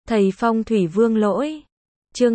Thầy Phong thủy Vương lỗi. Chương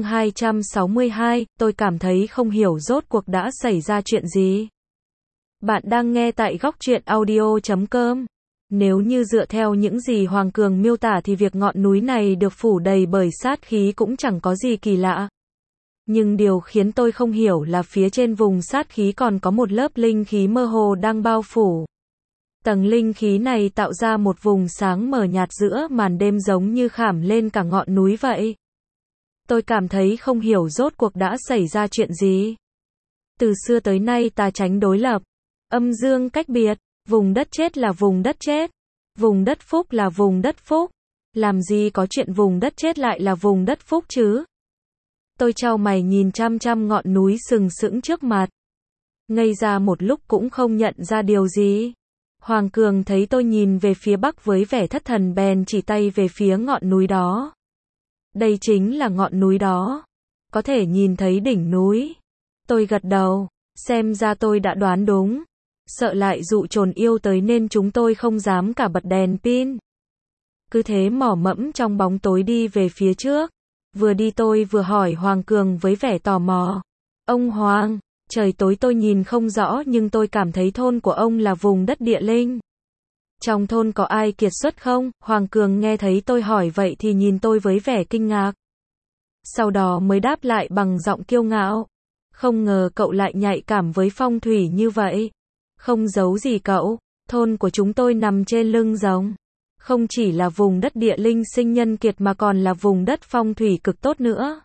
262, tôi cảm thấy không hiểu rốt cuộc đã xảy ra chuyện gì. Bạn đang nghe tại góc truyện audio.com. Nếu như dựa theo những gì Hoàng Cường miêu tả thì việc ngọn núi này được phủ đầy bởi sát khí cũng chẳng có gì kỳ lạ. Nhưng điều khiến tôi không hiểu là phía trên vùng sát khí còn có một lớp linh khí mơ hồ đang bao phủ. Tầng linh khí này tạo ra một vùng sáng mờ nhạt giữa màn đêm giống như khảm lên cả ngọn núi vậy. Tôi cảm thấy không hiểu rốt cuộc đã xảy ra chuyện gì. Từ xưa tới nay tà chánh đối lập, âm dương cách biệt, vùng đất chết là vùng đất chết, vùng đất phúc là vùng đất phúc. Làm gì có chuyện vùng đất chết lại là vùng đất phúc chứ? Tôi chau mày nhìn chăm chăm ngọn núi sừng sững trước mặt. Ngây ra một lúc cũng không nhận ra điều gì. Hoàng Cường thấy tôi nhìn về phía bắc với vẻ thất thần bèn chỉ tay về phía ngọn núi đó. Đây chính là ngọn núi đó. Có thể nhìn thấy đỉnh núi. Tôi gật đầu, xem ra tôi đã đoán đúng. Sợ lại dụ trồn yêu tới nên chúng tôi không dám cả bật đèn pin. Cứ thế mò mẫm trong bóng tối đi về phía trước. Vừa đi tôi vừa hỏi Hoàng Cường với vẻ tò mò. Ông Hoàng, trời tối tôi nhìn không rõ nhưng tôi cảm thấy thôn của ông là vùng đất địa linh. Trong thôn có ai kiệt xuất không? Hoàng Cường nghe thấy tôi hỏi vậy thì nhìn tôi với vẻ kinh ngạc. Sau đó mới đáp lại bằng giọng kiêu ngạo. Không ngờ cậu lại nhạy cảm với phong thủy như vậy. Không giấu gì cậu, thôn của chúng tôi nằm trên lưng rồng. Không chỉ là vùng đất địa linh sinh nhân kiệt mà còn là vùng đất phong thủy cực tốt nữa.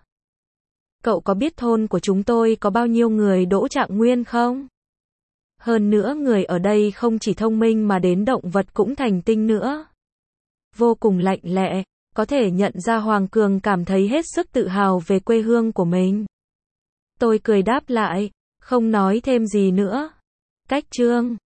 Cậu có biết thôn của chúng tôi có bao nhiêu người đỗ trạng nguyên không? Hơn nữa người ở đây không chỉ thông minh mà đến động vật cũng thành tinh nữa. Vô cùng lạnh lẹ, có thể nhận ra Hoàng Cường cảm thấy hết sức tự hào về quê hương của mình. Tôi cười đáp lại, không nói thêm gì nữa. Cách chương